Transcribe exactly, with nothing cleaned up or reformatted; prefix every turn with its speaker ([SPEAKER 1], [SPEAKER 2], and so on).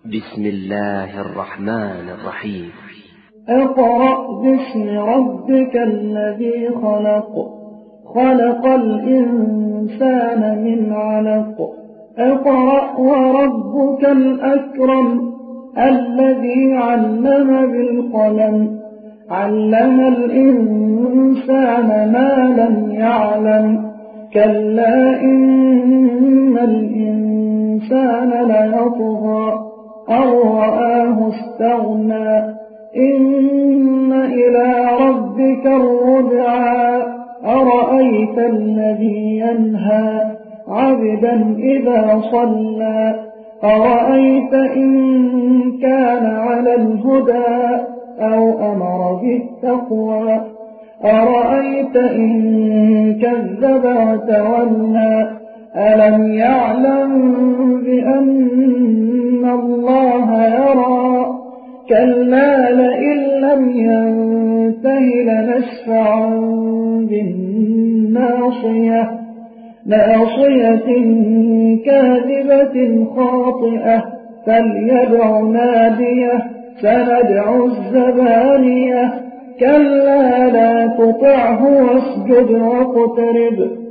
[SPEAKER 1] بسم الله الرحمن الرحيم.
[SPEAKER 2] اقرأ باسم ربك الذي خلق خلق الإنسان من علق اقرأ وربك الأكرم الذي علم بالقلم علم الإنسان ما لم يعلم كلا إن الإنسان ليطغى أن رآه استغنى إن إلى ربك الرجعى أرأيت الذي ينهى عبدا إذا صلى أرأيت إن كان على الهدى أو أمر بالتقوى أرأيت إن كذب وتولى ألم يعلم بأن الله يرى كلا لئن لم ينته لنسفعا بالناصية ناصية كاذبة خاطئة فليدع ناديه سندع الزبانية كلا لا تطعه واسجد واقترب